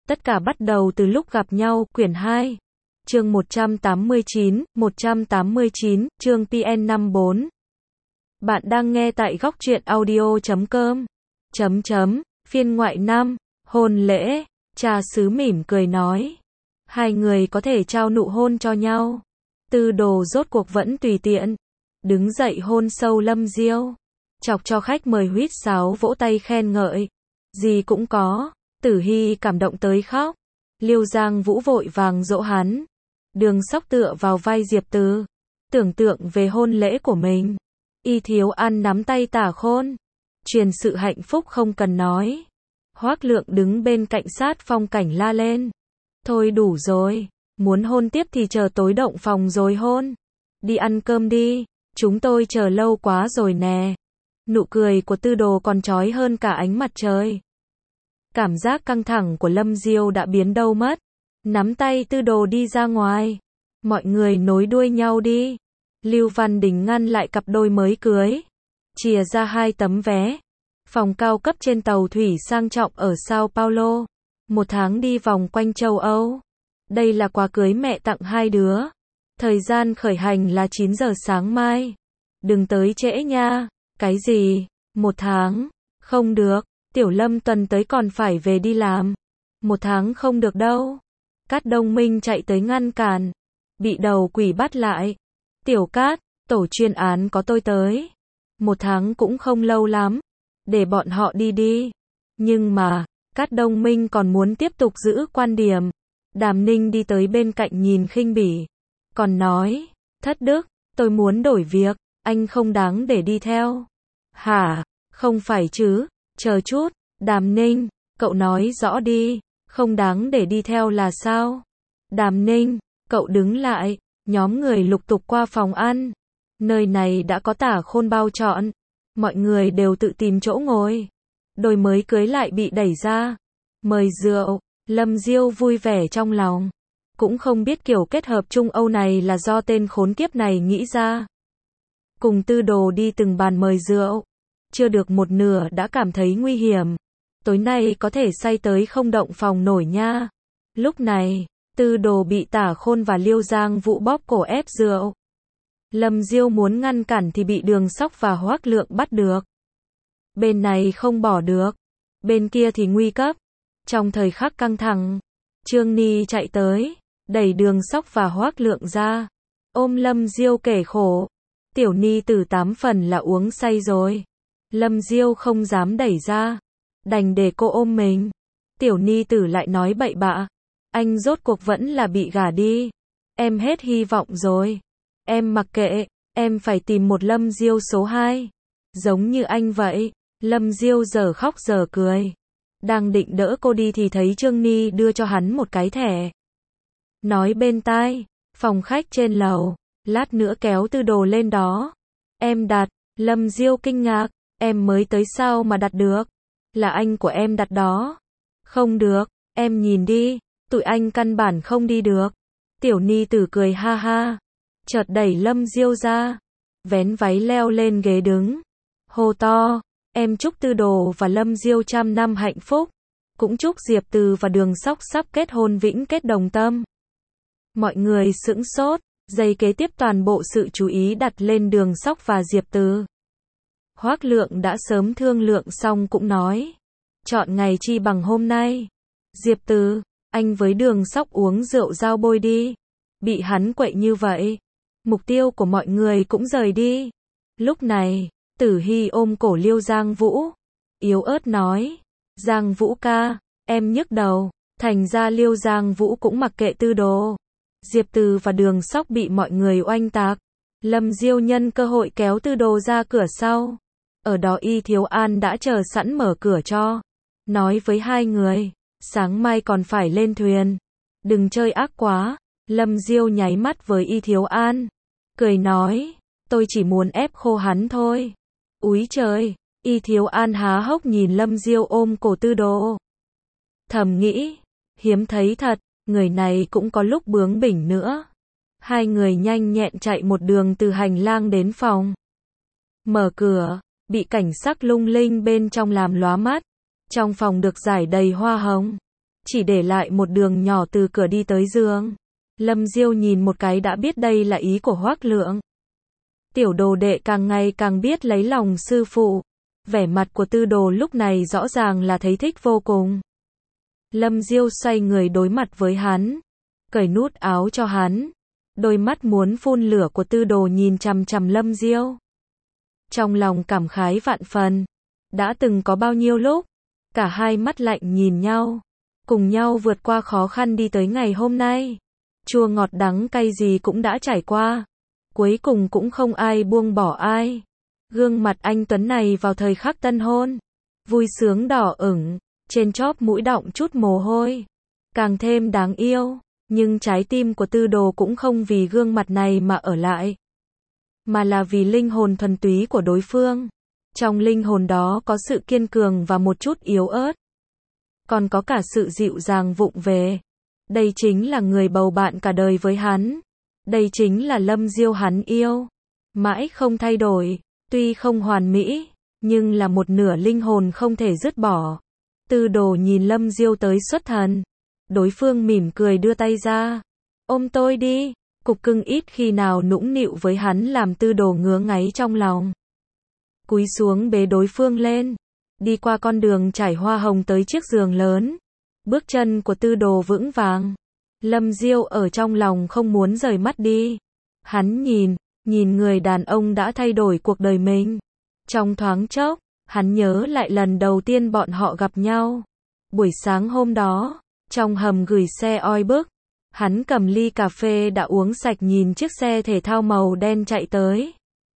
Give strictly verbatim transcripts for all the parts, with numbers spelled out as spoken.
Tất cả bắt đầu từ lúc gặp nhau, quyển hai. Chương một trăm tám mươi chín, một trăm tám mươi chín, chương P N năm bốn. Bạn đang nghe tại góc truyện audio chấm com. Chấm chấm, phiên ngoại năm, hôn lễ, cha xứ mỉm cười nói. Hai người có thể trao nụ hôn cho nhau. Tư Đồ rốt cuộc vẫn tùy tiện. Đứng dậy hôn sâu Lâm Diêu. Chọc cho khách mời huýt sáo vỗ tay khen ngợi. Gì cũng có. Tử Hy cảm động tới khóc. Liêu Giang Vũ vội vàng dỗ hắn. Đường Sóc tựa vào vai Diệp Từ. Tưởng tượng về hôn lễ của mình. Y Thiếu An nắm tay Tả Khôn. Truyền sự hạnh phúc không cần nói. Hoác Lượng đứng bên cạnh sát phong cảnh la lên. Thôi đủ rồi. Muốn hôn tiếp thì chờ tối động phòng rồi hôn. Đi ăn cơm đi. Chúng tôi chờ lâu quá rồi nè. Nụ cười của Tư Đồ còn chói hơn cả ánh mặt trời. Cảm giác căng thẳng của Lâm Diêu đã biến đâu mất. Nắm tay Tư Đồ đi ra ngoài. Mọi người nối đuôi nhau đi. Lưu Văn Đình ngăn lại cặp đôi mới cưới. Chìa ra hai tấm vé. Phòng cao cấp trên tàu thủy sang trọng ở Sao Paulo. Một tháng đi vòng quanh châu Âu. Đây là quà cưới mẹ tặng hai đứa. Thời gian khởi hành là chín giờ sáng mai. Đừng tới trễ nha. Cái gì? Một tháng? Không được. Tiểu Lâm tuần tới còn phải về đi làm. Một tháng không được đâu. Cát Đông Minh chạy tới ngăn cản. Bị đầu quỷ bắt lại. Tiểu Cát, tổ chuyên án có tôi tới. Một tháng cũng không lâu lắm. Để bọn họ đi đi. Nhưng mà, Cát Đông Minh còn muốn tiếp tục giữ quan điểm. Đàm Ninh đi tới bên cạnh nhìn khinh bỉ. Còn nói, Thất Đức, tôi muốn đổi việc, anh không đáng để đi theo. Hả? Không phải chứ, chờ chút, Đàm Ninh, cậu nói rõ đi, không đáng để đi theo là sao? Đàm Ninh, cậu đứng lại, nhóm người lục tục qua phòng ăn. Nơi này đã có Tả Khôn bao trọn. Mọi người đều tự tìm chỗ ngồi. Đôi mới cưới lại bị đẩy ra. Mời rượu, Lâm Diêu vui vẻ trong lòng. Cũng không biết kiểu kết hợp Trung Âu này là do tên khốn kiếp này nghĩ ra. Cùng Tư Đồ đi từng bàn mời rượu. Chưa được một nửa đã cảm thấy nguy hiểm. Tối nay có thể say tới không động phòng nổi nha. Lúc này, Tư Đồ bị Tả Khôn và Liêu Giang Vũ bóp cổ ép rượu. Lâm Diêu muốn ngăn cản thì bị Đường Sóc và Hoác Lượng bắt được. Bên này không bỏ được. Bên kia thì nguy cấp. Trong thời khắc căng thẳng, Trương Ni chạy tới, đẩy Đường Sóc và Hoác Lượng ra. Ôm Lâm Diêu kể khổ. Tiểu Ni Tử tám phần là uống say rồi. Lâm Diêu không dám đẩy ra. Đành để cô ôm mình. Tiểu Ni Tử lại nói bậy bạ. Anh rốt cuộc vẫn là bị gả đi. Em hết hy vọng rồi. Em mặc kệ, em phải tìm một Lâm Diêu số hai. Giống như anh vậy. Lâm Diêu giờ khóc giờ cười. Đang định đỡ cô đi thì thấy Trương Ni đưa cho hắn một cái thẻ. Nói bên tai, phòng khách trên lầu, lát nữa kéo Tư Đồ lên đó. Em đặt, Lâm Diêu kinh ngạc, em mới tới sao mà đặt được? Là anh của em đặt đó. Không được, em nhìn đi, tụi anh căn bản không đi được. Tiểu Ni Tử cười ha ha, chợt đẩy Lâm Diêu ra, vén váy leo lên ghế đứng, hô to, em chúc Tư Đồ và Lâm Diêu trăm năm hạnh phúc, cũng chúc Diệp Từ và Đường Sóc sắp kết hôn vĩnh kết đồng tâm. Mọi người sững sốt, giây kế tiếp toàn bộ sự chú ý đặt lên Đường Sóc và Diệp Từ. Hoác Lượng đã sớm thương lượng xong cũng nói, chọn ngày chi bằng hôm nay. Diệp Từ, anh với Đường Sóc uống rượu giao bôi đi. Bị hắn quậy như vậy, mục tiêu của mọi người cũng rời đi. Lúc này, Tử Hy ôm cổ Liêu Giang Vũ, yếu ớt nói, Giang Vũ ca, em nhức đầu. Thành ra Liêu Giang Vũ cũng mặc kệ Tư Đồ. Diệp Từ và Đường Sóc bị mọi người oanh tạc. Lâm Diêu nhân cơ hội kéo Tư Đồ ra cửa sau. Ở đó Y Thiếu An đã chờ sẵn mở cửa cho. Nói với hai người, sáng mai còn phải lên thuyền. Đừng chơi ác quá. Lâm Diêu nháy mắt với Y Thiếu An. Cười nói, tôi chỉ muốn ép khô hắn thôi. Úi trời, Y Thiếu An há hốc nhìn Lâm Diêu ôm cổ Tư Đồ. Thầm nghĩ, hiếm thấy thật, người này cũng có lúc bướng bỉnh nữa. Hai người nhanh nhẹn chạy một đường từ hành lang đến phòng. Mở cửa, bị cảnh sắc lung linh bên trong làm lóa mắt. Trong phòng được rải đầy hoa hồng. chỉ để lại một đường nhỏ từ cửa đi tới giường. Lâm Diêu nhìn một cái đã biết đây là ý của Hoắc Lượng. Tiểu đồ đệ càng ngày càng biết lấy lòng sư phụ. Vẻ mặt của Tư Đồ lúc này rõ ràng là thấy thích vô cùng. Lâm Diêu xoay người đối mặt với hắn, cởi nút áo cho hắn. Đôi mắt muốn phun lửa của Tư Đồ nhìn chằm chằm Lâm Diêu. Trong lòng cảm khái vạn phần. Đã từng có bao nhiêu lúc, cả hai mắt lạnh nhìn nhau, cùng nhau vượt qua khó khăn đi tới ngày hôm nay. Chua ngọt đắng cay gì cũng đã trải qua. Cuối cùng cũng không ai buông bỏ ai. Gương mặt anh Tuấn này vào thời khắc tân hôn, vui sướng đỏ ửng, trên chóp mũi đọng chút mồ hôi, càng thêm đáng yêu. Nhưng trái tim của Tư Đồ cũng không vì gương mặt này mà ở lại, mà là vì linh hồn thuần túy của đối phương. Trong linh hồn đó có sự kiên cường và một chút yếu ớt, còn có cả sự dịu dàng vụng về. Đây chính là người bầu bạn cả đời với hắn. Đây chính là Lâm Diêu hắn yêu, mãi không thay đổi. Tuy không hoàn mỹ, nhưng là một nửa linh hồn không thể dứt bỏ. Tư Đồ nhìn Lâm Diêu tới xuất thần. Đối phương mỉm cười đưa tay ra. Ôm tôi đi. Cục cưng ít khi nào nũng nịu với hắn làm Tư Đồ ngứa ngáy trong lòng. Cúi xuống bế đối phương lên. Đi qua con đường trải hoa hồng tới chiếc giường lớn. Bước chân của Tư Đồ vững vàng. Lâm Diêu ở trong lòng không muốn rời mắt đi. Hắn nhìn, nhìn người đàn ông đã thay đổi cuộc đời mình. Trong thoáng chốc, hắn nhớ lại lần đầu tiên bọn họ gặp nhau. Buổi sáng hôm đó, trong hầm gửi xe oi bức, hắn cầm ly cà phê đã uống sạch nhìn chiếc xe thể thao màu đen chạy tới.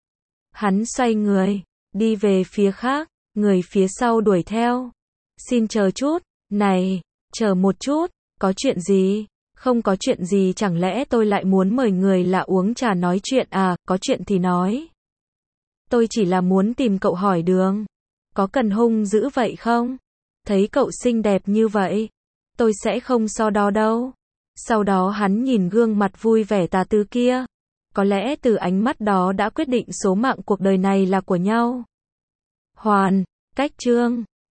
Hắn xoay người, đi về phía khác, người phía sau đuổi theo. Xin chờ chút, này, chờ một chút, có chuyện gì? Không có chuyện gì, chẳng lẽ tôi lại muốn mời người lạ uống trà nói chuyện à? Có chuyện thì nói. Tôi chỉ là muốn tìm cậu hỏi đường. Có cần hung dữ vậy không? Thấy cậu xinh đẹp như vậy, tôi sẽ không so đo đâu. Sau đó hắn nhìn gương mặt vui vẻ tà tư kia. Có lẽ từ ánh mắt đó đã quyết định số mạng cuộc đời này là của nhau. Hoàn, cách chương